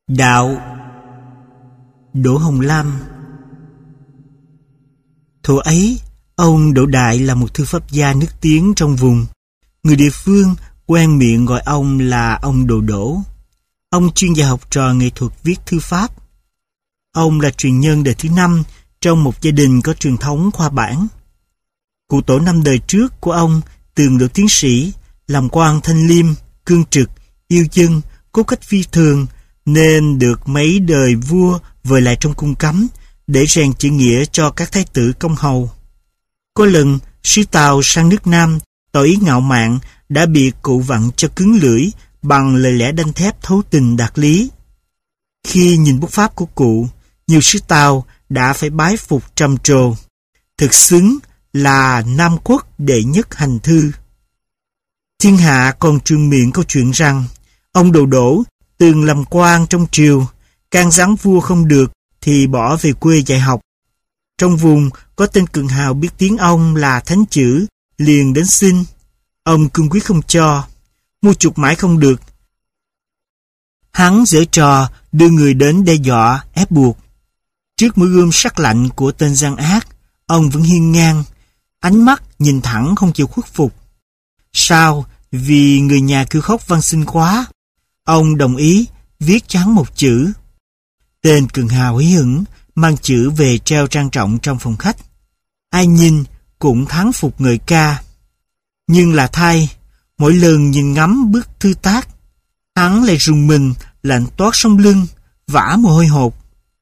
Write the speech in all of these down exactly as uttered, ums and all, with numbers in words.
Đạo. Đỗ Hồng Lam. Thuở ấy, ông Đỗ Đại là một thư pháp gia nức tiếng trong vùng. Người địa phương quen miệng gọi ông là ông Đồ Đỗ. Ông chuyên dạy học trò nghệ thuật viết thư pháp. Ông là truyền nhân đời thứ năm trong một gia đình có truyền thống khoa bảng. Cụ tổ năm đời trước của ông từng được tiến sĩ, làm quan thanh liêm, cương trực, yêu dân, cốt cách phi thường, nên được mấy đời vua vời lại trong cung cấm để rèn chữ nghĩa cho các thái tử công hầu. Có lần sứ Tàu sang nước Nam tỏ ý ngạo mạn đã bị cụ vặn cho cứng lưỡi bằng lời lẽ đanh thép thấu tình đạt lý. Khi nhìn bút pháp của cụ, nhiều sứ Tàu đã phải bái phục trầm trồ, thực xứng là Nam Quốc đệ nhất hành thư. Thiên hạ còn truyền miệng câu chuyện rằng ông Đồ Đỗ từng làm quan trong triều, can gián vua không được thì bỏ về quê dạy học. Trong vùng có tên cường hào biết tiếng ông là thánh chữ, liền đến xin. Ông cương quyết không cho, mua chuộc mãi không được. Hắn giở trò đưa người đến đe dọa, ép buộc. Trước mũi gươm sắc lạnh của tên gian ác, ông vẫn hiên ngang, ánh mắt nhìn thẳng không chịu khuất phục. Sao? Vì người nhà kêu khóc van xin quá, ông đồng ý viết cho hắn một chữ. Tên cường hào hí hửng mang chữ về treo trang trọng trong phòng khách. Ai nhìn cũng thán phục ngợi ca. Nhưng là thay, mỗi lần nhìn ngắm bức thư tác, hắn lại rùng mình, lạnh toát sống lưng, vã mồ hôi hột.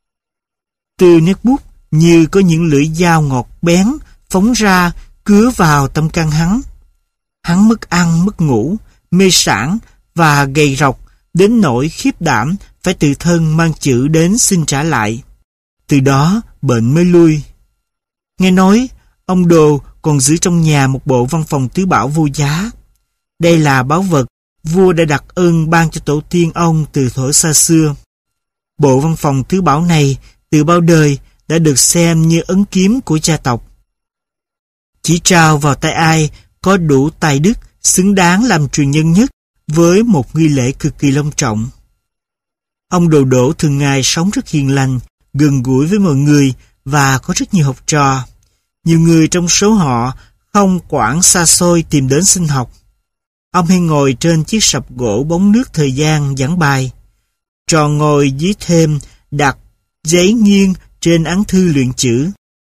Từ nét bút như có những lưỡi dao ngọt bén phóng ra cứa vào tâm can hắn. Hắn mất ăn, mất ngủ, mê sản và gầy rộc đến nỗi khiếp đảm phải tự thân mang chữ đến xin trả lại. Từ đó bệnh mới lui. Nghe nói ông Đồ còn giữ trong nhà một bộ văn phòng tứ bảo vô giá. Đây là báu vật vua đã đặt ơn ban cho tổ tiên ông từ thuở xa xưa. Bộ văn phòng tứ bảo này từ bao đời đã được xem như ấn kiếm của gia tộc. Chỉ trao vào tay ai có đủ tài đức xứng đáng làm truyền nhân nhất với một nghi lễ cực kỳ long trọng. Ông Đồ Đỗ thường ngày sống rất hiền lành, gần gũi với mọi người và có rất nhiều học trò. Nhiều người trong số họ không quản xa xôi tìm đến xin học. Ông hay ngồi trên chiếc sập gỗ bóng nước thời gian giảng bài. Trò ngồi dưới thềm đặt giấy nghiêng trên án thư luyện chữ.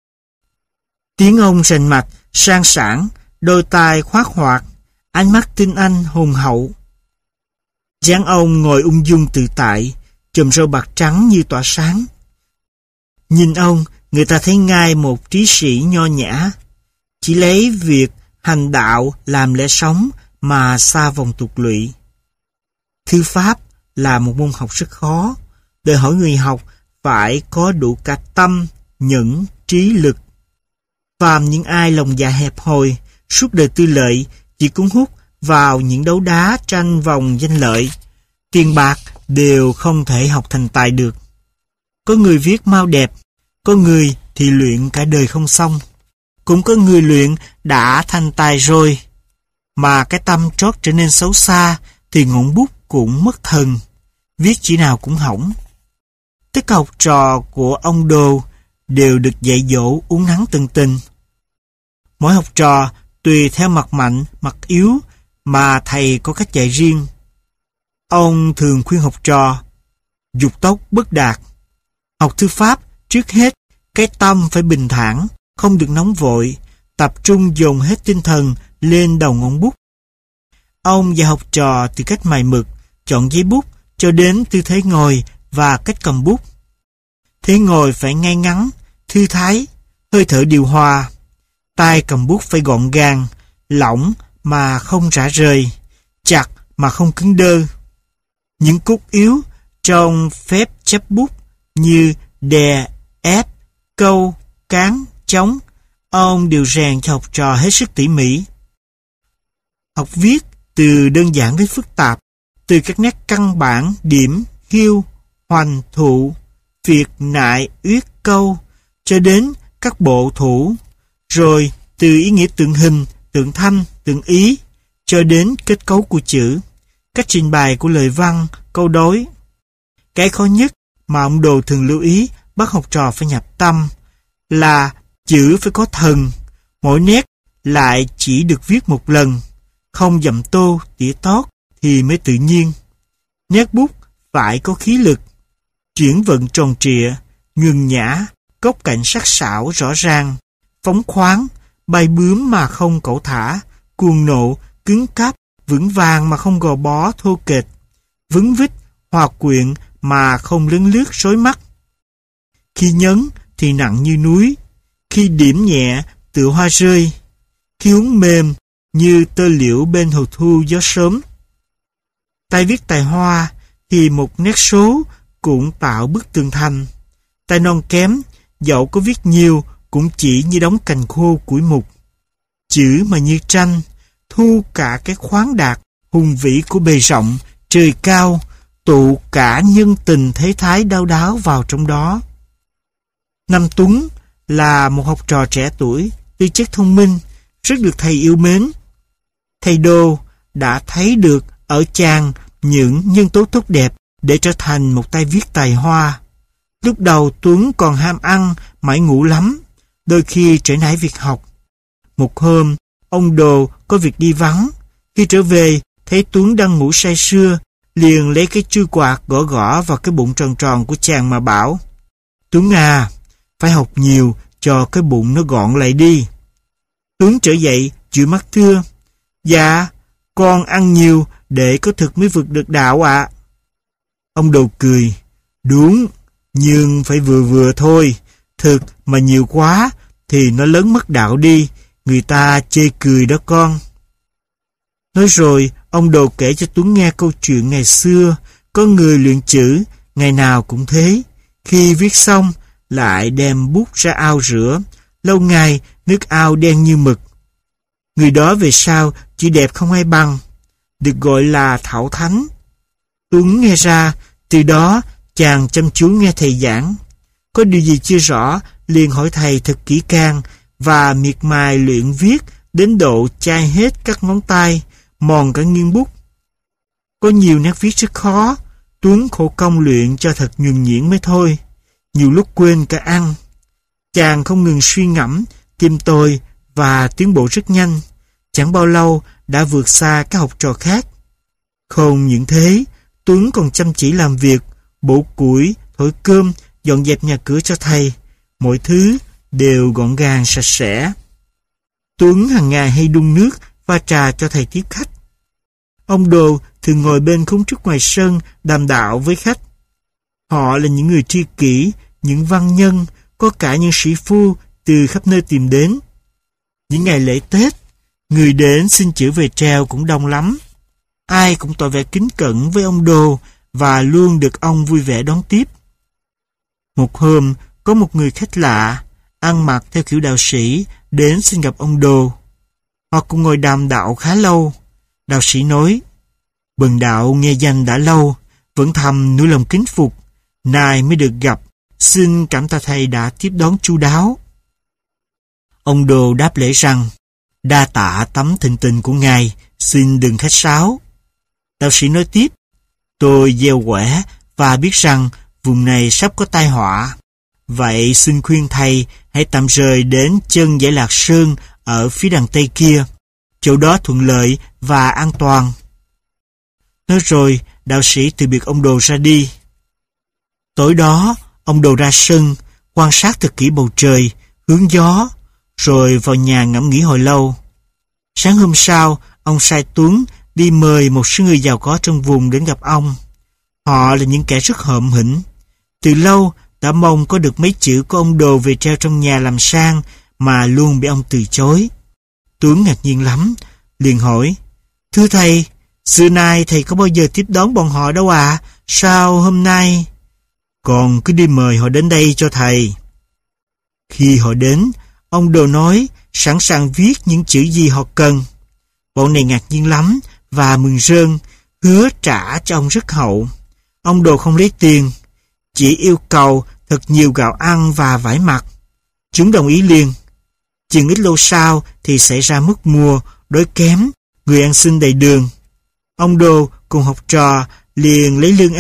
Tiếng ông rành mạch, sang sảng, đôi tai khoác hoạt, ánh mắt tinh anh hùng hậu. Dáng ông ngồi ung dung tự tại, chòm râu bạc trắng như tỏa sáng. Nhìn ông, người ta thấy ngay một trí sĩ nho nhã, chỉ lấy việc hành đạo làm lẽ sống mà xa vòng tục lụy. Thư pháp là một môn học rất khó, đòi hỏi người học phải có đủ cả tâm, nhẫn, trí lực. Phàm những ai lòng dạ hẹp hòi, suốt đời tư lợi, chỉ cuốn hút vào những đấu đá tranh vòng danh lợi, tiền bạc đều không thể học thành tài được. Có người viết mau đẹp, có người thì luyện cả đời không xong, cũng có người luyện đã thành tài rồi, mà cái tâm trót trở nên xấu xa thì ngọn bút cũng mất thần, viết chỉ nào cũng hỏng. Tất cả học trò của ông Đồ đều được dạy dỗ uốn nắn tận tình. Mỗi học trò tùy theo mặt mạnh, mặt yếu mà thầy có cách dạy riêng. Ông thường khuyên học trò dục tốc bất đạt. Học thư pháp trước hết cái tâm phải bình thản, không được nóng vội, tập trung dồn hết tinh thần lên đầu ngọn bút. Ông dạy học trò từ cách mài mực, chọn giấy bút cho đến tư thế ngồi và cách cầm bút. Thế ngồi phải ngay ngắn, thư thái, hơi thở điều hòa. Tay cầm bút phải gọn gàng, lỏng mà không rã rời, chặt mà không cứng đơ. Những cốt yếu trong phép chấp bút như đè, ép, câu, cán, chống, ông đều rèn cho học trò hết sức tỉ mỉ. Học viết từ đơn giản đến phức tạp, từ các nét căn bản, điểm, hiêu, hoành, thụ, phiệt, nại, uyết, câu, cho đến các bộ thủ, rồi từ ý nghĩa tượng hình, tượng thanh, tượng ý, cho đến kết cấu của chữ, cách trình bày của lời văn, câu đối. Cái khó nhất mà ông Đồ thường lưu ý bắt học trò phải nhập tâm là chữ phải có thần, mỗi nét lại chỉ được viết một lần, không dậm tô, tỉa tót thì mới tự nhiên. Nét bút phải có khí lực, chuyển vận tròn trịa, nhuần nhã, góc cạnh sắc sảo rõ ràng, phóng khoáng, bay bướm mà không cẩu thả, cuồng nộ, cứng cáp, vững vàng mà không gò bó thô kệch, vững vít, hòa quyện mà không lấn lướt rối mắt. Khi nhấn thì nặng như núi, khi điểm nhẹ tựa hoa rơi, khi uống mềm như tơ liễu bên hồ thu gió sớm. Tay viết tài hoa thì một nét số cũng tạo bức tường thành. Tay non kém, dẫu có viết nhiều cũng chỉ như đống cành khô củi mục. Chữ mà như tranh, thu cả cái khoáng đạt, hùng vĩ của bề rộng, trời cao, tụ cả nhân tình thế thái đau đáo vào trong đó. Năm Tuấn là một học trò trẻ tuổi, tư chất thông minh, rất được thầy yêu mến. Thầy Đô đã thấy được ở chàng những nhân tố tốt đẹp để trở thành một tay viết tài hoa. Lúc đầu Tuấn còn ham ăn, mãi ngủ lắm, đôi khi trễ nải việc học. Một hôm, ông Đồ có việc đi vắng. Khi trở về, thấy Tuấn đang ngủ say sưa, liền lấy cái chuôi quạt gõ gõ vào cái bụng tròn tròn của chàng mà bảo: Tuấn à, phải học nhiều cho cái bụng nó gọn lại đi. Tuấn trở dậy, chịu mắt thưa: Dạ, con ăn nhiều để có thực mới vượt được đạo ạ. À. Ông Đồ cười: Đúng, nhưng phải vừa vừa thôi. Thực mà nhiều quá thì nó lớn mất đạo đi, người ta chê cười đó con. Nói rồi, ông Đồ kể cho Tuấn nghe câu chuyện ngày xưa, có người luyện chữ, ngày nào cũng thế. Khi viết xong, lại đem bút ra ao rửa, lâu ngày nước ao đen như mực. Người đó về sau chỉ đẹp không ai bằng, được gọi là Thảo Thánh. Tuấn nghe ra, từ đó chàng chăm chú nghe thầy giảng. Có điều gì chưa rõ, liền hỏi thầy thật kỹ càng và miệt mài luyện viết đến độ chai hết các ngón tay, mòn cả nghiêng bút. Có nhiều nét viết rất khó, Tuấn khổ công luyện cho thật nhuần nhuyễn mới thôi. Nhiều lúc quên cả ăn. Chàng không ngừng suy ngẫm, tìm tòi và tiến bộ rất nhanh. Chẳng bao lâu đã vượt xa các học trò khác. Không những thế, Tuấn còn chăm chỉ làm việc, bổ củi, thổi cơm, dọn dẹp nhà cửa cho thầy. Mọi thứ đều gọn gàng sạch sẽ. Tuấn hàng ngày hay đun nước, pha trà cho thầy tiếp khách. Ông Đồ thường ngồi bên khung trước ngoài sân đàm đạo với khách. Họ là những người tri kỷ, những văn nhân, có cả những sĩ phu từ khắp nơi tìm đến. Những ngày lễ Tết, người đến xin chữ về treo cũng đông lắm. Ai cũng tỏ vẻ kính cẩn với ông Đồ và luôn được ông vui vẻ đón tiếp. Một hôm, có một người khách lạ, ăn mặc theo kiểu đạo sĩ, đến xin gặp ông Đồ. Họ cùng ngồi đàm đạo khá lâu. Đạo sĩ nói: Bần đạo nghe danh đã lâu, vẫn thầm nuôi lòng kính phục, nay mới được gặp, xin cảm tạ thầy đã tiếp đón chu đáo. Ông Đồ đáp lễ rằng: Đa tạ tấm thịnh tình của ngài, xin đừng khách sáo. Đạo sĩ nói tiếp: Tôi gieo quẻ và biết rằng vùng này sắp có tai họa. Vậy xin khuyên thầy hãy tạm rời đến chân dãy Lạc Sơn ở phía đằng Tây kia. Chỗ đó thuận lợi và an toàn. Nói rồi, đạo sĩ từ biệt ông Đồ ra đi. Tối đó, ông Đồ ra sân, quan sát thật kỹ bầu trời, hướng gió, rồi vào nhà ngẫm nghĩ hồi lâu. Sáng hôm sau, ông sai Tuấn đi mời một số người giàu có trong vùng đến gặp ông. Họ là những kẻ rất hợm hĩnh. Từ lâu đã mong có được mấy chữ của ông Đồ về treo trong nhà làm sang mà luôn bị ông từ chối. Tuấn ngạc nhiên lắm, liền hỏi: Thưa thầy, xưa nay thầy có bao giờ tiếp đón bọn họ đâu ạ? À? Sao hôm nay? Còn cứ đi mời họ đến đây cho thầy. Khi họ đến, ông Đồ nói sẵn sàng viết những chữ gì họ cần. Bọn này ngạc nhiên lắm và mừng rơn, hứa trả cho ông rất hậu. Ông Đồ không lấy tiền, chỉ yêu cầu thật nhiều gạo ăn và vải mặc. Chúng đồng ý liền. Chừng ít lâu sau thì xảy ra mất mùa, đói kém, người ăn xin đầy đường. Ông Đồ cùng học trò liền lấy lương ăn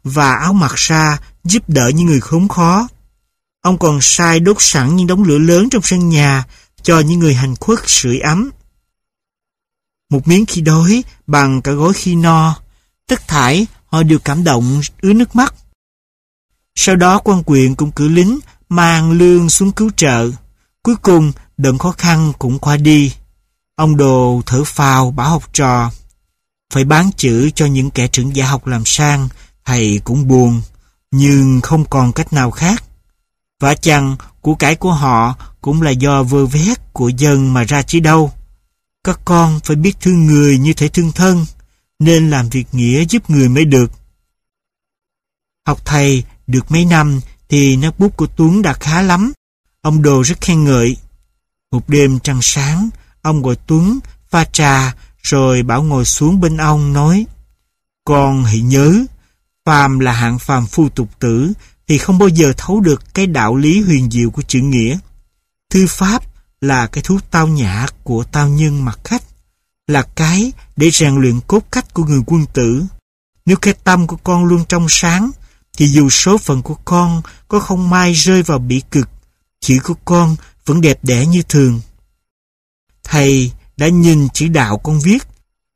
và áo mặc ra giúp đỡ những người khốn khó. Ông còn sai đốt sẵn những đống lửa lớn trong sân nhà cho những người hành khuất sưởi ấm. Một miếng khi đói bằng cả gói khi no, tất thảy họ đều cảm động ứa nước mắt. Sau đó quan quyền cũng cử lính mang lương xuống cứu trợ. Cuối cùng đợt khó khăn cũng qua đi. Ông Đồ thở phào bảo học trò: phải bán chữ cho những kẻ trưởng giả học làm sang, thầy cũng buồn, nhưng không còn cách nào khác. Vả chăng của cải của họ cũng là do vơ vét của dân mà ra chứ đâu. Các con phải biết thương người như thể thương thân, nên làm việc nghĩa giúp người mới được. Học thầy được mấy năm thì nét bút của Tuấn đã khá lắm. Ông Đồ rất khen ngợi. Một đêm trăng sáng, ông gọi Tuấn pha trà rồi bảo ngồi xuống bên ông nói: con hãy nhớ, phàm là hạng phàm phu tục tử thì không bao giờ thấu được cái đạo lý huyền diệu của chữ nghĩa. Thư pháp là cái thú tao nhã của tao nhân mặt khách, là cái để rèn luyện cốt cách của người quân tử. Nếu cái tâm của con luôn trong sáng, thì dù số phận của con có không may rơi vào bỉ cực, chữ của con vẫn đẹp đẽ như thường. Thầy đã nhìn chữ đạo con viết.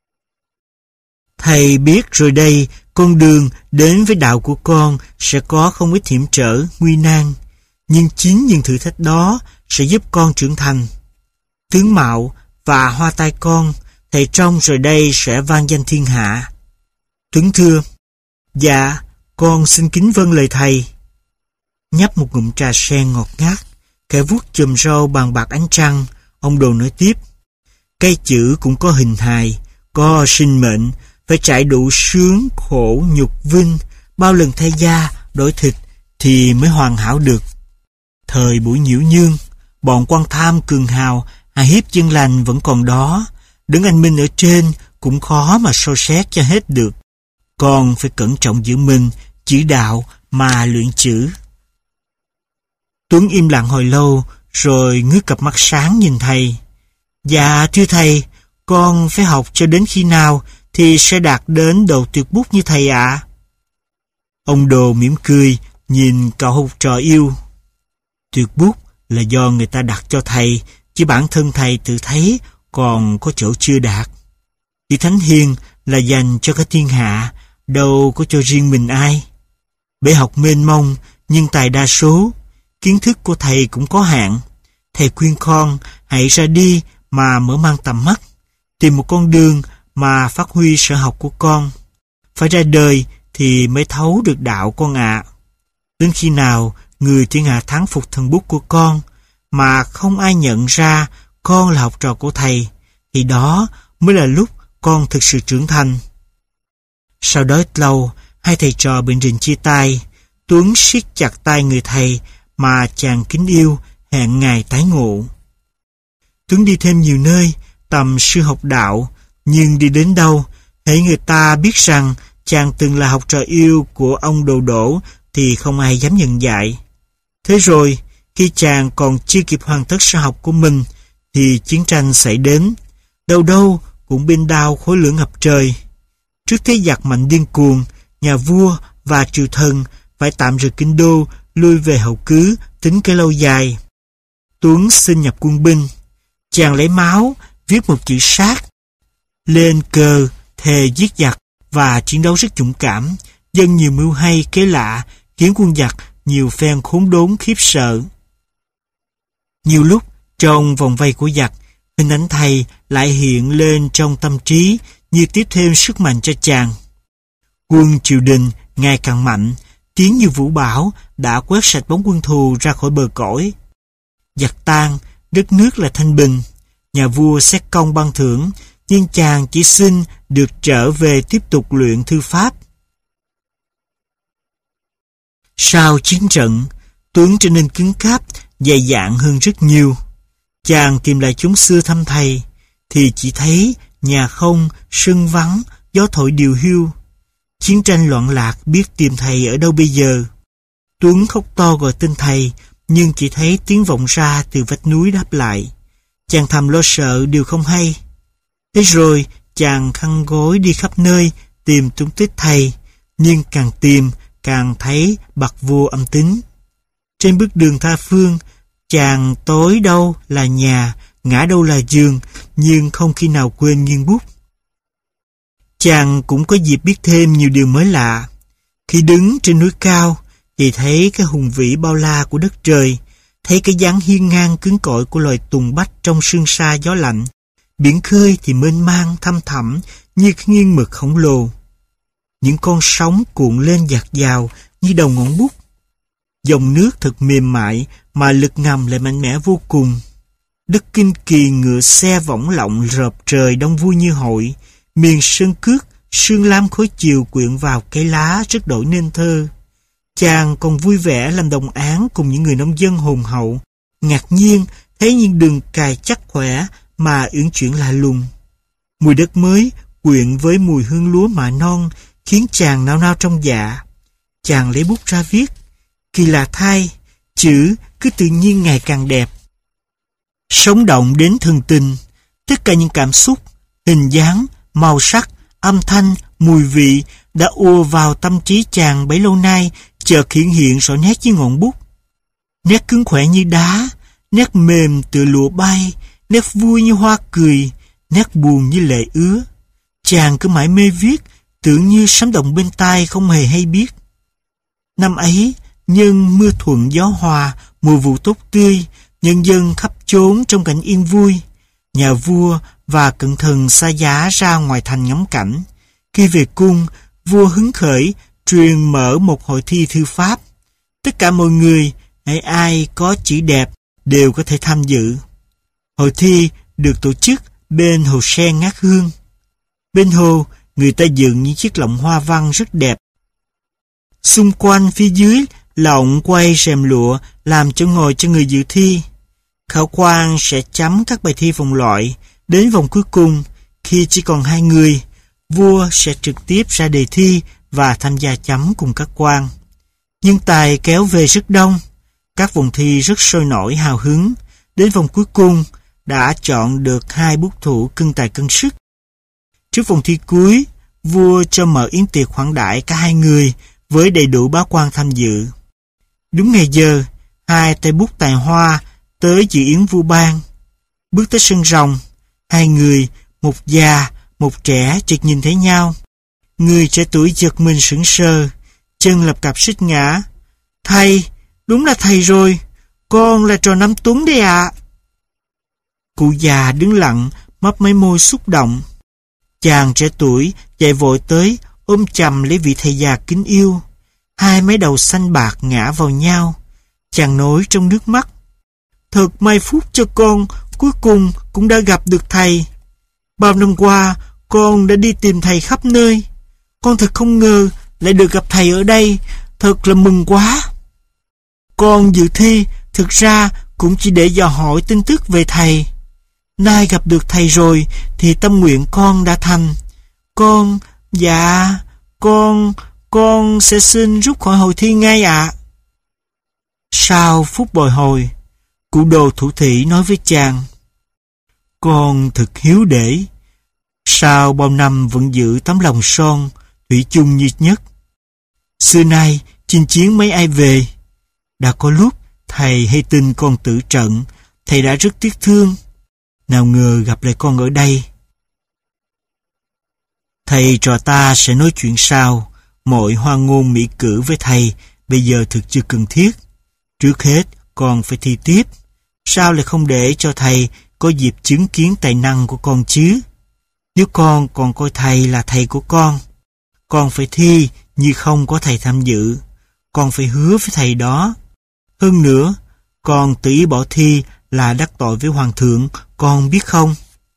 Thầy biết rồi đây, con đường đến với đạo của con sẽ có không ít hiểm trở, nguy nan. Nhưng chính những thử thách đó sẽ giúp con trưởng thành. Tướng mạo và hoa tai con, thầy trông rồi đây sẽ vang danh thiên hạ. Tuấn thưa: dạ, con xin kính vâng lời thầy. Nhấp một ngụm trà sen ngọt ngát, khẽ vuốt chùm râu bằng bạc ánh trăng, ông Đồ nói tiếp: cây chữ cũng có hình hài, có sinh mệnh, phải trải đủ sướng, khổ, nhục, vinh, bao lần thay da, đổi thịt thì mới hoàn hảo được. Thời buổi nhiễu nhương, bọn quan tham cường hào, hà hiếp dân lành vẫn còn đó, đứng anh minh ở trên cũng khó mà soi xét cho hết được. Con phải cẩn trọng giữ mình, chỉ đạo mà luyện chữ. Tuấn im lặng hồi lâu, rồi ngước cặp mắt sáng nhìn thầy. Dạ thưa thầy, con phải học cho đến khi nào thì sẽ đạt đến độ tuyệt bút như thầy ạ? À? Ông Đồ mỉm cười, nhìn cậu học trò yêu. Tuyệt bút là do người ta đặt cho thầy, chứ bản thân thầy tự thấy còn có chỗ chưa đạt. Chữ Thánh Hiền là dành cho cả thiên hạ, đâu có cho riêng mình ai. Bể học mênh mông, nhưng tài đa số, kiến thức của thầy cũng có hạn. Thầy khuyên con hãy ra đi mà mở mang tầm mắt, tìm một con đường mà phát huy sở học của con. Phải ra đời thì mới thấu được đạo con ạ. À. Đến khi nào người thiên hạ thắng phục thần bút của con mà không ai nhận ra con là học trò của thầy, thì đó mới là lúc con thực sự trưởng thành. Sau đó ít lâu, hai thầy trò bệnh rình chia tay. Tuấn siết chặt tay người thầy mà chàng kính yêu, hẹn ngày tái ngộ. Tuấn đi thêm nhiều nơi tầm sư học đạo, nhưng đi đến đâu, hễ người ta biết rằng chàng từng là học trò yêu của ông Đồ Đỗ thì không ai dám nhận dạy. Thế rồi, khi chàng còn chưa kịp hoàn tất sở học của mình, thì chiến tranh xảy đến. Đâu đâu cũng bên đao khối lửa ngập trời. Trước thế giặc mạnh điên cuồng, nhà vua và triều thần phải tạm rời kinh đô, lui về hậu cứ, tính cái lâu dài. Tuấn xin nhập quân binh. Chàng lấy máu, viết một chữ sát lên cờ, thề giết giặc và chiến đấu rất dũng cảm, dâng nhiều mưu hay kế lạ, khiến quân giặc nhiều phen khốn đốn khiếp sợ. Nhiều lúc trong vòng vây của giặc, hình ảnh thầy lại hiện lên trong tâm trí như tiếp thêm sức mạnh cho chàng. Quân triều đình ngày càng mạnh, tiếng như vũ bão đã quét sạch bóng quân thù ra khỏi bờ cõi. Giặc tan, đất nước là thanh bình. Nhà vua xét công ban thưởng, nhưng chàng chỉ xin được trở về tiếp tục luyện thư pháp. Sau chiến trận, Tuấn trở nên cứng cáp, dày dạn hơn rất nhiều. Chàng tìm lại chốn xưa thăm thầy, thì chỉ thấy nhà không, sân vắng, gió thổi điều hiu. Chiến tranh loạn lạc, biết tìm thầy ở đâu bây giờ. Tuấn khóc to gọi tên thầy, nhưng chỉ thấy tiếng vọng ra từ vách núi đáp lại. Chàng thầm lo sợ điều không hay. Thế rồi chàng khăn gối đi khắp nơi tìm tung tích thầy, nhưng càng tìm càng thấy bậc vua âm tính. Trên bước đường tha phương, chàng tối đâu là nhà, ngã đâu là giường, nhưng không khi nào quên nghiêng bút. Chàng cũng có dịp biết thêm nhiều điều mới lạ. Khi đứng trên núi cao, thì thấy cái hùng vĩ bao la của đất trời, thấy cái dáng hiên ngang cứng cỏi của loài tùng bách trong sương sa gió lạnh. Biển khơi thì mênh mang thăm thẳm như cái nghiêng mực khổng lồ. Những con sóng cuộn lên dạt dào như đầu ngón bút. Dòng nước thật mềm mại mà lực ngầm lại mạnh mẽ vô cùng. Đất Kinh Kỳ ngựa xe võng lọng rợp trời đông vui như hội. Miền sơn cước, sương lam khối chiều quyện vào cái lá rất đổi nên thơ. Chàng còn vui vẻ làm đồng áng cùng những người nông dân hồn hậu, ngạc nhiên thấy những đường cài chắc khỏe mà uyển chuyển lạ lùng. Mùi đất mới quyện với mùi hương lúa mạ non khiến chàng nao nao trong dạ. Chàng lấy bút ra viết. Kỳ lạ thay, chữ cứ tự nhiên ngày càng đẹp. Sống động đến thường tình, tất cả những cảm xúc, hình dáng, màu sắc, âm thanh, mùi vị đã ùa vào tâm trí chàng bấy lâu nay, chợt hiện hiện rõ nét dưới ngọn bút. Nét cứng khỏe như đá, nét mềm tựa lụa bay, nét vui như hoa cười, nét buồn như lệ ứa. Chàng cứ mãi mê viết, tưởng như sấm động bên tai không hề hay biết. Năm ấy, nhân mưa thuận gió hòa, mùa vụ tốt tươi, nhân dân khắp chốn trong cảnh yên vui. Nhà vua và cận thần xa giá ra ngoài thành ngắm cảnh. Khi về cung, vua hứng khởi truyền mở một hội thi thư pháp. Tất cả mọi người, ai ai có chữ đẹp đều có thể tham dự. Hội thi được tổ chức bên hồ sen ngát hương. Bên hồ, người ta dựng những chiếc lọng hoa văn rất đẹp. Xung quanh phía dưới lọng quay rèm lụa làm chỗ ngồi cho người dự thi. Khảo quan sẽ chấm các bài thi vòng loại. Đến vòng cuối cùng, khi chỉ còn hai người, vua sẽ trực tiếp ra đề thi và tham gia chấm cùng các quan. Nhưng tài kéo về rất đông. Các vòng thi rất sôi nổi hào hứng. Đến vòng cuối cùng, đã chọn được hai bút thủ cân tài cân sức. Trước vòng thi cuối, vua cho mở yến tiệc khoản đãi cả hai người với đầy đủ bá quan tham dự. Đúng ngày giờ, hai tay bút tài hoa tới dự yến vua ban. Bước tới sân rồng, hai người, một già, một trẻ chợt nhìn thấy nhau. Người trẻ tuổi giật mình sững sờ, chân lập cặp suýt ngã. Thầy, đúng là thầy rồi, con là Trò Năm Tuấn đấy ạ. Cụ già đứng lặng, mấp máy môi xúc động. Chàng trẻ tuổi chạy vội tới, ôm chầm lấy vị thầy già kính yêu. Hai mái đầu xanh bạc ngã vào nhau. Chàng nói trong nước mắt. Thật may phúc cho con, cuối cùng cũng đã gặp được thầy. Bao năm qua, con đã đi tìm thầy khắp nơi. Con thật không ngờ lại được gặp thầy ở đây, thật là mừng quá. Con dự thi thực ra cũng chỉ để dò hỏi tin tức về thầy. Nay gặp được thầy rồi thì tâm nguyện con đã thành. Con, dạ, con, con sẽ xin rút khỏi hội thi ngay ạ. À. Sau phút bồi hồi, cụ đồ thủ thỉ nói với chàng. Con thật hiếu để. Sau bao năm vẫn giữ tấm lòng son, thủy chung như nhất. Xưa nay, chinh chiến mấy ai về. Đã có lúc thầy hay tin con tử trận, thầy đã rất tiếc thương. Nào ngờ gặp lại con ở đây. Thầy trò ta sẽ nói chuyện sau. Mọi hoa ngôn mỹ cử với thầy bây giờ thực chưa cần thiết. Trước hết con phải thi tiếp. Sao lại không để cho thầy có dịp chứng kiến tài năng của con chứ? Nếu con còn coi thầy là thầy của con, con phải thi như không có thầy tham dự. Con phải hứa với thầy đó. Hơn nữa, con tự ý bỏ thi là đắc tội với hoàng thượng, con biết không?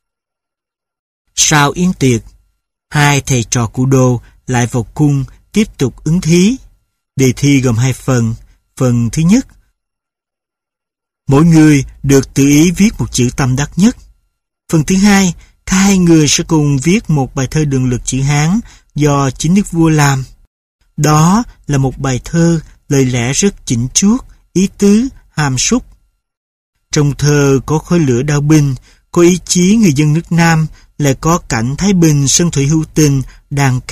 Sau yến tiệc, hai thầy trò cụ đồ lại vào cung tiếp tục ứng thí. Đề thi gồm hai phần. Phần thứ nhất, mỗi người được tự ý viết một chữ tâm đắc nhất. Phần thứ hai, cả hai người sẽ cùng viết một bài thơ đường lực chữ Hán do chính đức vua làm. Đó là một bài thơ lời lẽ rất chỉnh chuốt, ý tứ, hàm súc. Trong thơ có khói lửa đao binh, có ý chí người dân nước Nam, lại có cảnh Thái Bình sân thủy hữu tình, đàn ca,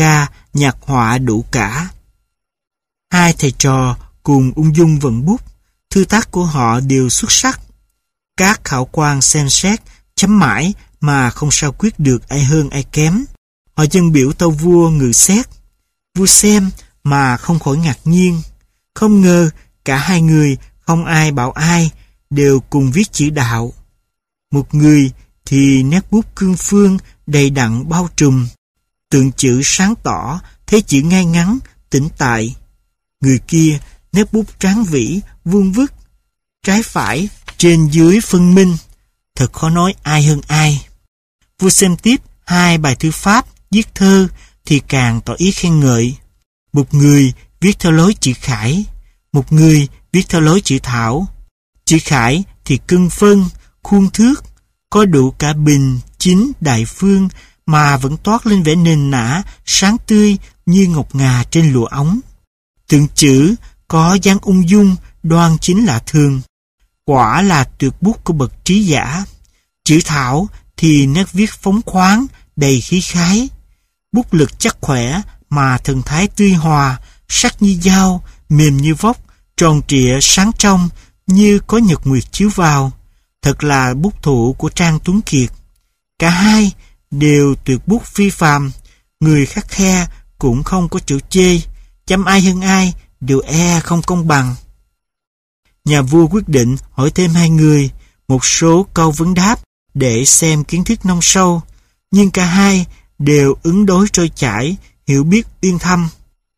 nhạc họa đủ cả. Hai thầy trò cùng ung dung vận bút, thư tác của họ đều xuất sắc. Các khảo quan xem xét, chấm mãi mà không sao quyết được ai hơn ai kém. Họ dâng biểu tâu vua ngự xét. Vua xem mà không khỏi ngạc nhiên. Không ngờ cả hai người không ai bảo ai, đều cùng viết chữ đạo. Một người thì nét bút cương phương đầy đặn bao trùm, tượng chữ sáng tỏ, thế chữ ngay ngắn, tĩnh tại. Người kia nét bút tráng vĩ, vuông vức, trái phải, trên dưới phân minh. Thật khó nói ai hơn ai. Vua xem tiếp hai bài thư pháp, viết thơ thì càng tỏ ý khen ngợi. Một người viết theo lối chữ Khải, một người viết theo lối chữ Thảo. Chữ Khải thì cân phân, khuôn thước, có đủ cả bình, chính, đại phương mà vẫn toát lên vẻ nền nã, sáng tươi như ngọc ngà trên lụa ống. Tượng chữ có dáng ung dung, đoan chính lạ thường. Quả là tuyệt bút của bậc trí giả. Chữ Thảo thì nét viết phóng khoáng, đầy khí khái. Bút lực chắc khỏe mà thần thái tươi hòa, sắc như dao, mềm như vóc, tròn trịa sáng trong như có nhật nguyệt chiếu vào. Thật là bút thủ của Trang Tuấn Kiệt. Cả hai đều tuyệt bút phi phàm, người khắc khe cũng không có chỗ chê, chăm ai hơn ai đều e không công bằng. Nhà vua quyết định hỏi thêm hai người một số câu vấn đáp để xem kiến thức nông sâu, nhưng cả hai đều ứng đối trôi chảy, hiểu biết uyên thâm.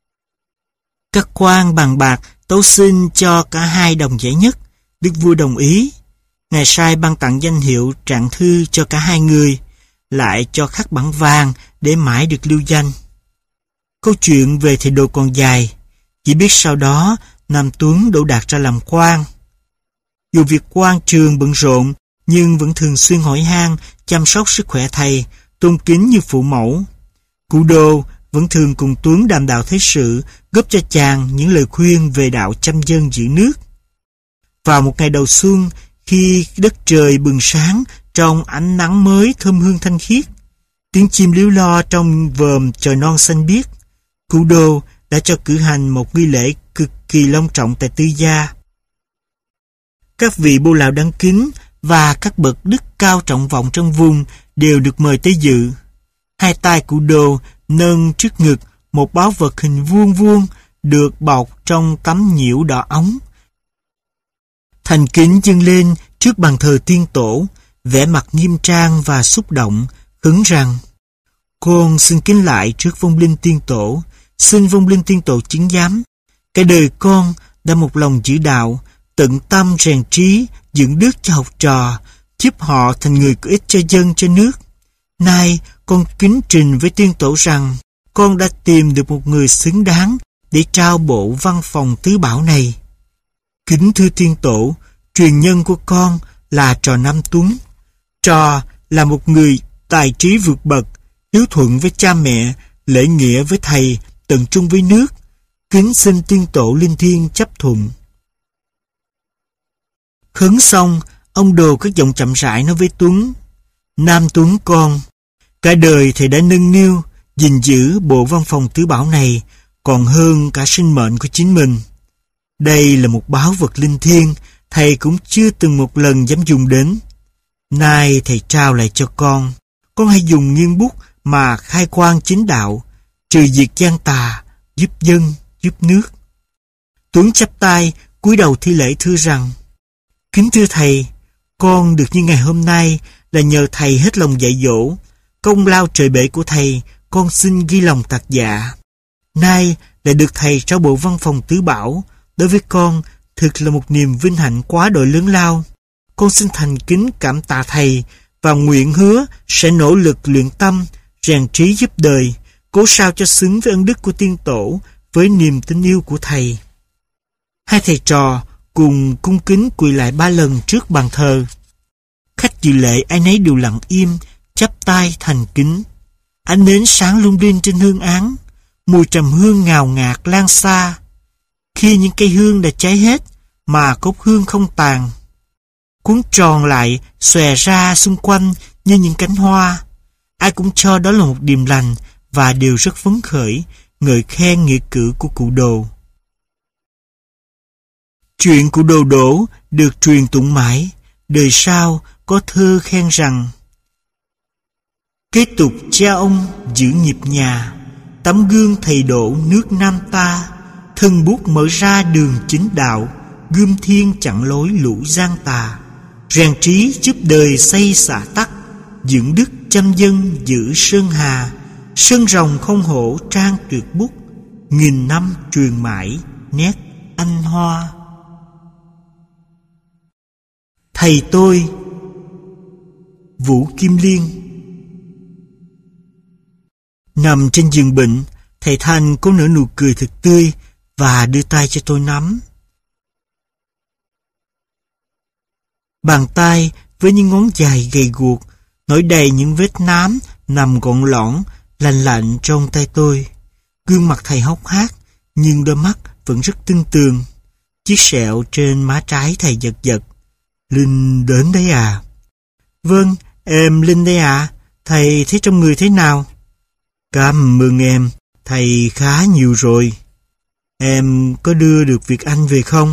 Các quan bàn bạc tấu xin cho cả hai đồng giải nhất. Đức vua đồng ý. Ngài sai ban tặng danh hiệu trạng thư cho cả hai người, lại cho khắc bản vàng để mãi được lưu danh. Câu chuyện về thầy Đồ còn dài, chỉ biết sau đó Nam Tuấn đỗ đạt ra làm quan. Dù việc quan trường bận rộn, nhưng vẫn thường xuyên hỏi han, chăm sóc sức khỏe thầy, tôn kính như phụ mẫu. Cụ Đồ vẫn thường cùng Tuấn đàm đạo thế sự, góp cho chàng những lời khuyên về đạo chăm dân giữ nước. Vào một ngày đầu xuân, khi đất trời bừng sáng trong ánh nắng mới thơm hương thanh khiết, tiếng chim líu lo trong vòm trời non xanh biếc, Cụ Đồ đã cho cử hành một nghi lễ cực kỳ long trọng tại tư gia. Các vị bô lão đáng kính và các bậc đức cao trọng vọng trong vùng đều được mời tới dự. Hai tay Cụ Đồ nâng trước ngực một báu vật hình vuông vuông được bọc trong tấm nhiễu đỏ óng. Thành kính dâng lên trước bàn thờ tiên tổ, vẻ mặt nghiêm trang và xúc động, khấn rằng: Con xin kính lại trước vong linh tiên tổ, xin vong linh tiên tổ chứng giám. Cả đời con đã một lòng giữ đạo, tận tâm rèn trí, dưỡng đức cho học trò, giúp họ thành người có ích cho dân cho nước. Nay con kính trình với tiên tổ rằng con đã tìm được một người xứng đáng để trao bộ văn phòng tứ bảo này. Kính thưa tiên tổ, truyền nhân của con là trò Nam Tuấn. Trò là một người tài trí vượt bậc, hiếu thuận với cha mẹ, lễ nghĩa với thầy, tận trung với nước. Kính xin tiên tổ linh thiêng chấp thuận. Khấn xong, ông Đồ cất giọng chậm rãi nói với Tuấn: Nam Tuấn con, cả đời thầy đã nâng niu, gìn giữ bộ văn phòng tứ bảo này còn hơn cả sinh mệnh của chính mình. Đây là một báu vật linh thiêng, thầy cũng chưa từng một lần dám dùng đến. Nay thầy trao lại cho con, con hãy dùng nghiêng bút mà khai quang chính đạo, trừ diệt gian tà, giúp dân, giúp nước. Tuấn chắp tay, cúi đầu thi lễ thưa rằng: Kính thưa thầy, con được như ngày hôm nay là nhờ thầy hết lòng dạy dỗ. Công lao trời bể của thầy, con xin ghi lòng tạc dạ. Nay lại được thầy trao bộ văn phòng tứ bảo, đối với con thực là một niềm vinh hạnh quá đội lớn lao. Con xin thành kính cảm tạ thầy và nguyện hứa sẽ nỗ lực luyện tâm, rèn trí giúp đời, cố sao cho xứng với ân đức của tiên tổ, với niềm tin yêu của thầy. Hai thầy trò cùng cung kính quỳ lại ba lần trước bàn thờ. Khách dự lễ ai nấy đều lặng im, chắp tay thành kính. Ánh nến sáng lung linh trên hương án, mùi trầm hương ngào ngạt lan xa. Khi những cây hương đã cháy hết mà cốt hương không tàn, cuốn tròn lại xòe ra xung quanh như những cánh hoa, ai cũng cho đó là một điềm lành và đều rất phấn khởi, ngợi khen nghĩa cử của cụ Đồ. Chuyện cụ Đồ Đỗ được truyền tụng mãi, đời sau có thơ khen rằng: kế tục cha ông giữ nghiệp nhà, tấm gương thầy độ nước Nam ta, thân bút mở ra đường chính đạo, gươm thiên chặn lối lũ gian tà, rèn trí giúp đời xây xã tắc, dưỡng đức chăm dân giữ sơn hà, sơn rồng không hổ trang tuyệt bút, nghìn năm truyền mãi nét anh hoa. Thầy tôi Vũ Kim Liên. Nằm trên giường bệnh, thầy Thanh có nở nụ cười thật tươi và đưa tay cho tôi nắm. Bàn tay với những ngón dài gầy guộc, nổi đầy những vết nám nằm gọn lõn, lành lạnh trong tay tôi. Gương mặt thầy hốc hác, nhưng đôi mắt vẫn rất tinh tường. Chiếc sẹo trên má trái thầy giật giật. Linh đến đấy à? Vâng, em Linh đây à. Thầy thấy trong người thế nào? Cảm ơn em, thầy khá nhiều rồi. Em có đưa được Việt Anh về không?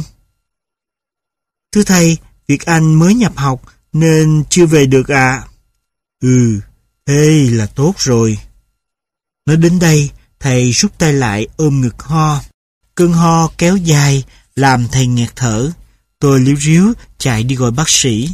Thưa thầy, Việt Anh mới nhập học nên chưa về được ạ. À? Ừ, thế là tốt rồi. Nói đến đây, thầy rút tay lại ôm ngực ho. Cơn ho kéo dài, làm thầy nghẹt thở. Tôi líu ríu chạy đi gọi bác sĩ.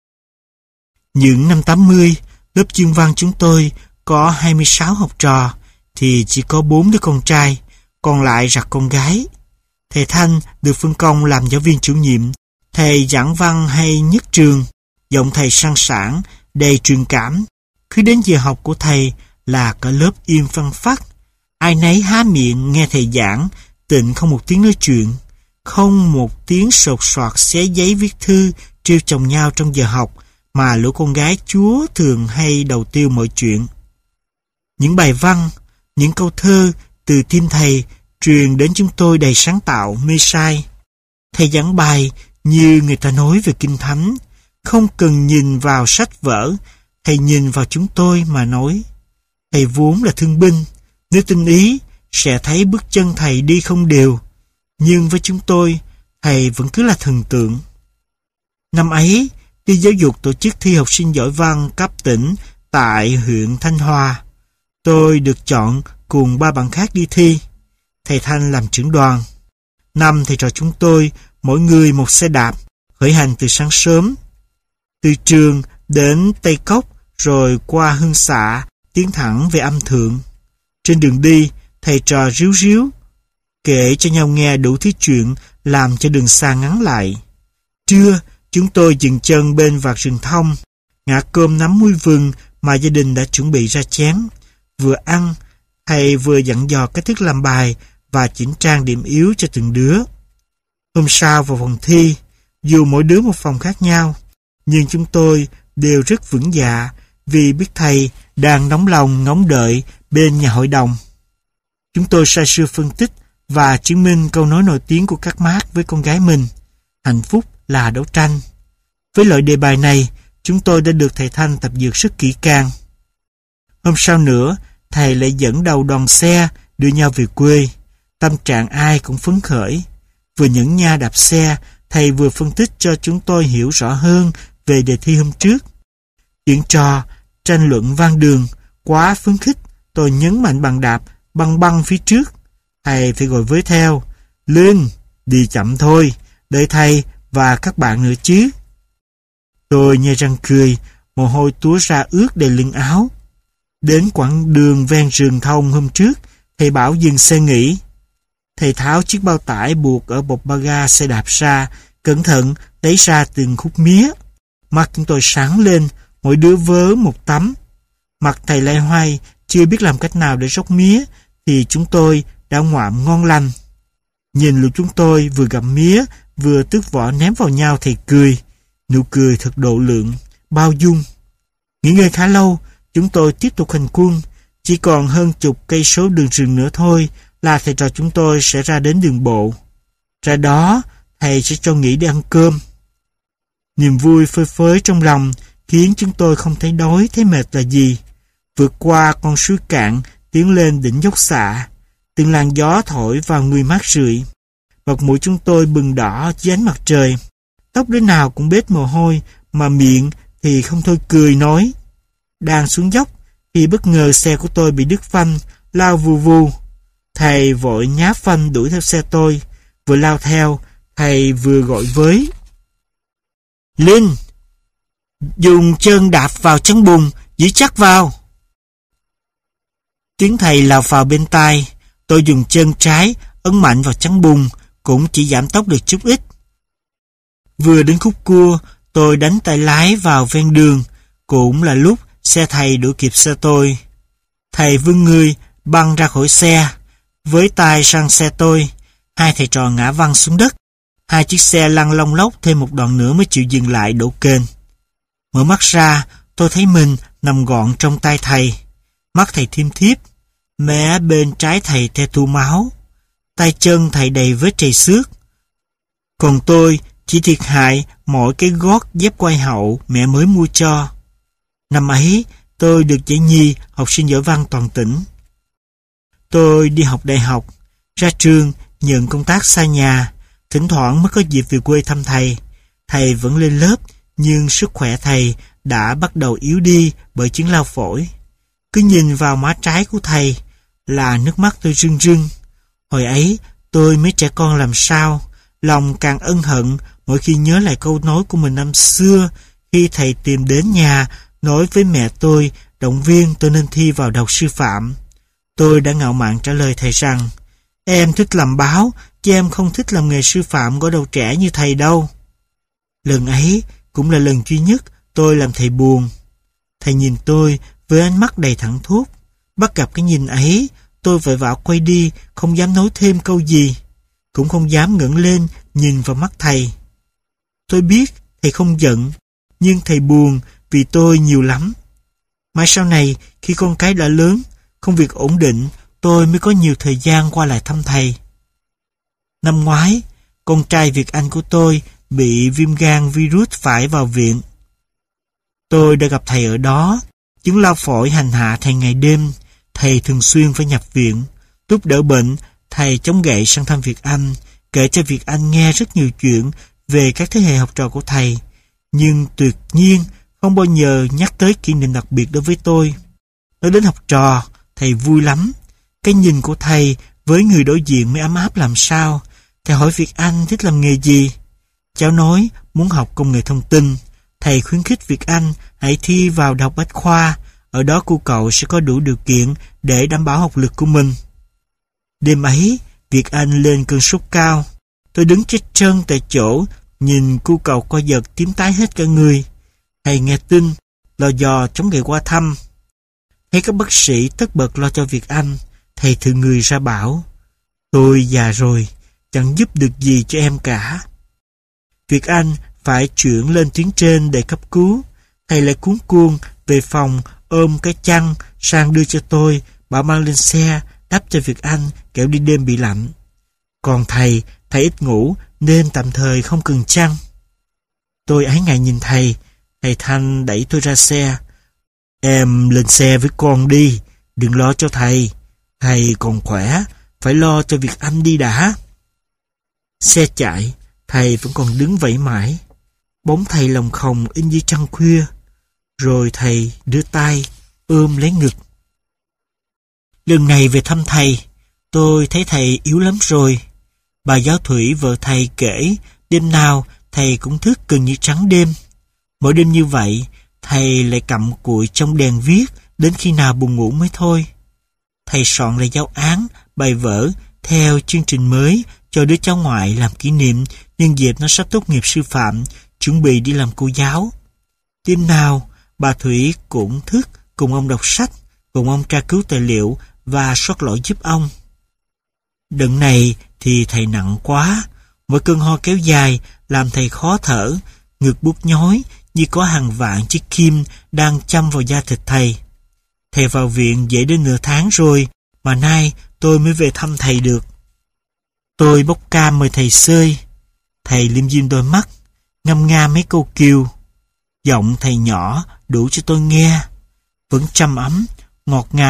Những năm tám mươi, lớp chuyên văn chúng tôi có hai mươi sáu học trò, thì chỉ có bốn đứa con trai, còn lại rặt con gái. Thầy Thanh được phân công làm giáo viên chủ nhiệm. Thầy giảng văn hay nhất trường, giọng thầy sang sảng, đầy truyền cảm. Cứ đến giờ học của thầy là cả lớp im phăng phắc. Ai nấy há miệng nghe thầy giảng, tịnh không một tiếng nói chuyện, không một tiếng sột soạt xé giấy viết thư trêu chồng nhau trong giờ học, mà lũ con gái chúa thường hay đầu tiêu mọi chuyện. Những bài văn, những câu thơ từ tim thầy truyền đến chúng tôi đầy sáng tạo, mê sai. Thầy giảng bài như người ta nói về kinh thánh, không cần nhìn vào sách vở, thầy nhìn vào chúng tôi mà nói. Thầy vốn là thương binh, nếu tinh ý sẽ thấy bước chân thầy đi không đều, nhưng với chúng tôi, thầy vẫn cứ là thần tượng. Năm ấy, khi giáo dục tổ chức thi học sinh giỏi văn cấp tỉnh tại huyện Thanh Hoa, tôi được chọn cùng ba bạn khác đi thi. Thầy Thanh làm trưởng đoàn. Năm thầy trò chúng tôi mỗi người một xe đạp, khởi hành từ sáng sớm, từ trường đến Tây Cốc, rồi qua Hương Xạ, tiến thẳng về Âm Thượng. Trên đường đi, thầy trò ríu ríu, kể cho nhau nghe đủ thứ chuyện làm cho đường xa ngắn lại. Trưa, chúng tôi dừng chân bên vạt rừng thông, ngả cơm nắm muối vừng mà gia đình đã chuẩn bị ra chén. Vừa ăn, thầy vừa dặn dò cách thức làm bài và chỉnh trang điểm yếu cho từng đứa. Hôm sau vào phòng thi, dù mỗi đứa một phòng khác nhau, nhưng chúng tôi đều rất vững dạ vì biết thầy đang nóng lòng ngóng đợi bên nhà hội đồng. Chúng tôi say sưa phân tích và chứng minh câu nói nổi tiếng của các Mác với con gái mình: hạnh phúc là đấu tranh. Với loại đề bài này, chúng tôi đã được thầy Thanh tập dượt rất kỹ càng. Hôm sau nữa, thầy lại dẫn đầu đoàn xe đưa nhau về quê. Tâm trạng ai cũng phấn khởi. Vừa nhẫn nha đạp xe, thầy vừa phân tích cho chúng tôi hiểu rõ hơn về đề thi hôm trước. Chuyện trò, tranh luận văn đường, quá phấn khích, tôi nhấn mạnh bàn đạp, băng băng phía trước. Thầy phải gọi với theo: Linh, đi chậm thôi, đợi thầy và các bạn nữa chứ. Tôi nhe răng cười, mồ hôi túa ra ướt đầy lưng áo. Đến quãng đường ven rừng thông hôm trước, thầy bảo dừng xe nghỉ. Thầy tháo chiếc bao tải buộc ở bọc ba ga xe đạp ra, cẩn thận lấy ra từng khúc mía. Mặt chúng tôi sáng lên, mỗi đứa vớ một tấm. Mặt thầy loay hoay, chưa biết làm cách nào để róc mía, thì chúng tôi đã ngoạm ngon lành. Nhìn lũ chúng tôi vừa gặm mía, vừa tước vỏ ném vào nhau, thầy cười. Nụ cười thật độ lượng, bao dung. Nghỉ ngơi khá lâu, chúng tôi tiếp tục hành quân. Chỉ còn hơn chục cây số đường rừng nữa thôi là thầy trò chúng tôi sẽ ra đến đường bộ. Ra đó, thầy sẽ cho nghỉ để ăn cơm. Niềm vui phơi phới trong lòng khiến chúng tôi không thấy đói, thấy mệt là gì. Vượt qua con suối cạn tiến lên đỉnh dốc xạ. Từng làn gió thổi vào người mát rượi. Bọt mũi chúng tôi bừng đỏ dưới ánh mặt trời. Tóc đứa nào cũng bết mồ hôi, mà miệng thì không thôi cười nói. Đang xuống dốc thì bất ngờ xe của tôi bị đứt phanh, lao vù vù. Thầy vội nháp phanh đuổi theo xe tôi. Vừa lao theo, thầy vừa gọi với. Linh, dùng chân đạp vào chân bùn, giữ chắc vào. Tiếng thầy lào vào bên tai. Tôi dùng chân trái ấn mạnh vào chắn bùn, cũng chỉ giảm tốc được chút ít. Vừa đến khúc cua, tôi đánh tay lái vào ven đường, cũng là lúc xe thầy đuổi kịp xe tôi. Thầy vươn người băng ra khỏi xe, với tay sang xe tôi. Hai thầy trò ngã văng xuống đất. Hai chiếc xe lăn lông lốc thêm một đoạn nữa mới chịu dừng lại đổ kênh. Mở mắt ra, tôi thấy mình nằm gọn trong tay thầy. Mắt thầy thiêm thiếp, mé bên trái thầy the thu máu. Tay chân thầy đầy vết trầy xước. Còn tôi chỉ thiệt hại mỗi cái gót dép quai hậu mẹ mới mua cho. Năm ấy, tôi được giải nhì học sinh giỏi văn toàn tỉnh. Tôi đi học đại học, ra trường nhận công tác xa nhà, thỉnh thoảng mới có dịp về quê thăm thầy. Thầy vẫn lên lớp, nhưng sức khỏe thầy đã bắt đầu yếu đi bởi chứng lao phổi. Cứ nhìn vào má trái của thầy là nước mắt tôi rưng rưng. Hồi ấy, tôi mấy trẻ con làm sao, lòng càng ân hận mỗi khi nhớ lại câu nói của mình năm xưa khi thầy tìm đến nhà nói với mẹ tôi động viên tôi nên thi vào đại học sư phạm. Tôi đã ngạo mạn trả lời thầy rằng em thích làm báo, chứ em không thích làm nghề sư phạm của đầu trẻ như thầy đâu. Lần ấy cũng là lần duy nhất tôi làm thầy buồn. Thầy nhìn tôi với ánh mắt đầy thẳng thốt. Bắt gặp cái nhìn ấy, tôi vội vã quay đi, không dám nói thêm câu gì, cũng không dám ngẩng lên nhìn vào mắt thầy. Tôi biết thầy không giận, nhưng thầy buồn vì tôi nhiều lắm. Mãi sau này, khi con cái đã lớn, công việc ổn định, tôi mới có nhiều thời gian qua lại thăm thầy. Năm ngoái, con trai Việt Anh của tôi bị viêm gan virus phải vào viện. Tôi đã gặp thầy ở đó. Chứng lao phổi hành hạ thầy ngày đêm. Thầy thường xuyên phải nhập viện. Lúc đỡ bệnh, thầy chống gậy sang thăm Việt Anh, kể cho Việt Anh nghe rất nhiều chuyện về các thế hệ học trò của thầy. Nhưng tuyệt nhiên không bao giờ nhắc tới kỷ niệm đặc biệt đối với tôi. Nói đến học trò, thầy vui lắm. Cái nhìn của thầy với người đối diện mới ấm áp làm sao. Thầy hỏi Việt Anh thích làm nghề gì. Cháu nói muốn học công nghệ thông tin. Thầy khuyến khích Việt Anh hãy thi vào Đại học Bách Khoa. Ở đó cô cậu sẽ có đủ điều kiện để đảm bảo học lực của mình. Đêm ấy, Việt Anh lên cơn sốt cao. Tôi đứng chết chân tại chỗ, nhìn cô cậu co giật tím tái hết cả người. Thầy nghe tin, lò dò chống gậy qua thăm. Thấy các bác sĩ tất bật lo cho Việt Anh, thầy thử người ra bảo: tôi già rồi, chẳng giúp được gì cho em cả. Việt Anh phải chuyển lên tuyến trên để cấp cứu. Thầy lại cuống cuồng về phòng ôm cái chăn sang đưa cho tôi, bảo mang lên xe đắp cho Việt Anh kẻo đi đêm bị lạnh. Còn thầy, thầy ít ngủ nên tạm thời không cần chăn. Tôi ái ngại nhìn thầy. Thầy Thanh đẩy tôi ra xe. Em lên xe với con đi, đừng lo cho thầy. Thầy còn khỏe, phải lo cho Việt Anh đi đã. Xe chạy, thầy vẫn còn đứng vẫy mãi. Bóng thầy lồng khồng in dưới trăng khuya. Rồi thầy đưa tay ôm lấy ngực. Lần này về thăm thầy, tôi thấy thầy yếu lắm rồi. Bà giáo thủy vợ thầy kể đêm nào thầy cũng thức gần như trắng đêm. Mỗi đêm như vậy, thầy lại cặm cụi trong đèn viết đến khi nào buồn ngủ mới thôi. Thầy soạn lại giáo án, bài vở theo chương trình mới cho đứa cháu ngoại làm kỷ niệm nhân dịp nó sắp tốt nghiệp sư phạm, chuẩn bị đi làm cô giáo. Đêm nào, bà Thủy cũng thức cùng ông đọc sách, cùng ông tra cứu tài liệu và soát lỗi giúp ông. Đợt này thì thầy nặng quá, mỗi cơn ho kéo dài làm thầy khó thở, ngực buốt nhói như có hàng vạn chiếc kim đang châm vào da thịt thầy. Thầy vào viện dễ đến nửa tháng rồi, mà nay tôi mới về thăm thầy được. Tôi bốc cam mời thầy xơi. Thầy liêm diêm đôi mắt, ngâm nga mấy câu kiều. Giọng thầy nhỏ đủ cho tôi nghe, vẫn trầm ấm, ngọt ngào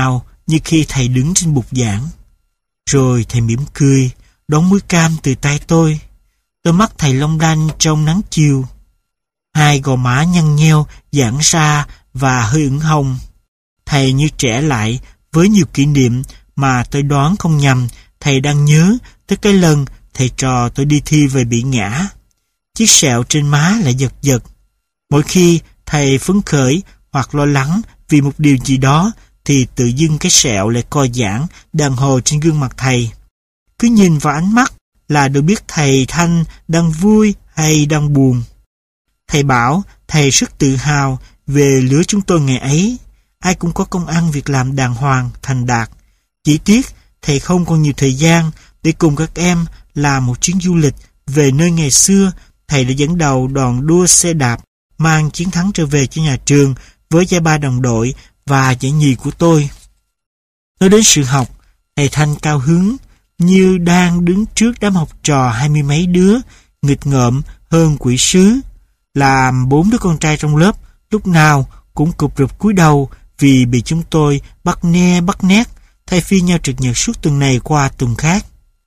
như khi thầy đứng trên bục giảng. Rồi thầy mỉm cười, đón muối cam từ tay tôi. Đôi mắt thầy long lanh trong nắng chiều. Hai gò má nhăn nheo, giãn ra và hơi ửng hồng. Thầy như trẻ lại với nhiều kỷ niệm mà tôi đoán không nhầm. Thầy đang nhớ tới cái lần thầy trò tôi đi thi về bị ngã. Chiếc sẹo trên má lại giật giật. Mỗi khi thầy phấn khởi hoặc lo lắng vì một điều gì đó thì tự dưng cái sẹo lại co giãn đàn hồi trên gương mặt thầy. Cứ nhìn vào ánh mắt là được biết thầy Thanh đang vui hay đang buồn. Thầy bảo thầy rất tự hào về lứa chúng tôi ngày ấy. Ai cũng có công ăn việc làm đàng hoàng, thành đạt. Chỉ tiếc thầy không còn nhiều thời gian để cùng các em làm một chuyến du lịch về nơi ngày xưa thầy đã dẫn đầu đoàn đua xe đạp mang chiến thắng trở về cho nhà trường với giải ba đồng đội và giải nhì của tôi. Nói đến sự học, thầy Thanh cao hứng như đang đứng trước đám học trò hai mươi mấy đứa, nghịch ngợm hơn quỷ sứ. Làm bốn đứa con trai trong lớp lúc nào cũng cụp rụp cúi đầu vì bị chúng tôi bắt ne bắt nét, thay phiên nhau trực nhật suốt tuần này qua tuần khác.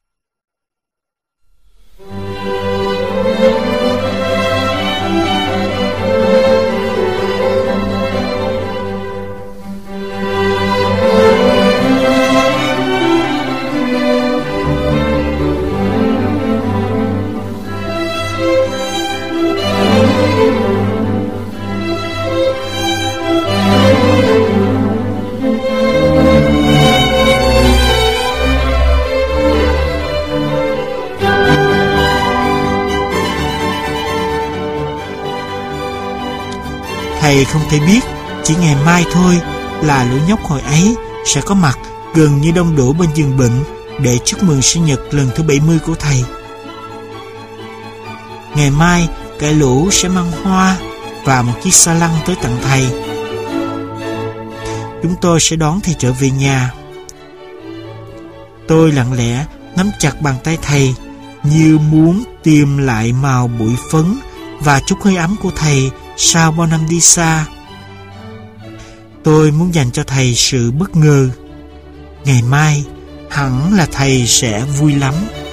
Thầy không thể biết chỉ ngày mai thôi là lũ nhóc hồi ấy sẽ có mặt gần như đông đủ bên giường bệnh để chúc mừng sinh nhật lần thứ bảy mươi của thầy. Ngày mai cả lũ sẽ mang hoa và một chiếc xa lăng tới tặng thầy. Chúng tôi sẽ đón thầy trở về nhà. Tôi lặng lẽ nắm chặt bàn tay thầy như muốn tìm lại màu bụi phấn và chút hơi ấm của thầy sau bao năm đi xa. Tôi muốn dành cho thầy sự bất ngờ. Ngày mai hẳn là thầy sẽ vui lắm.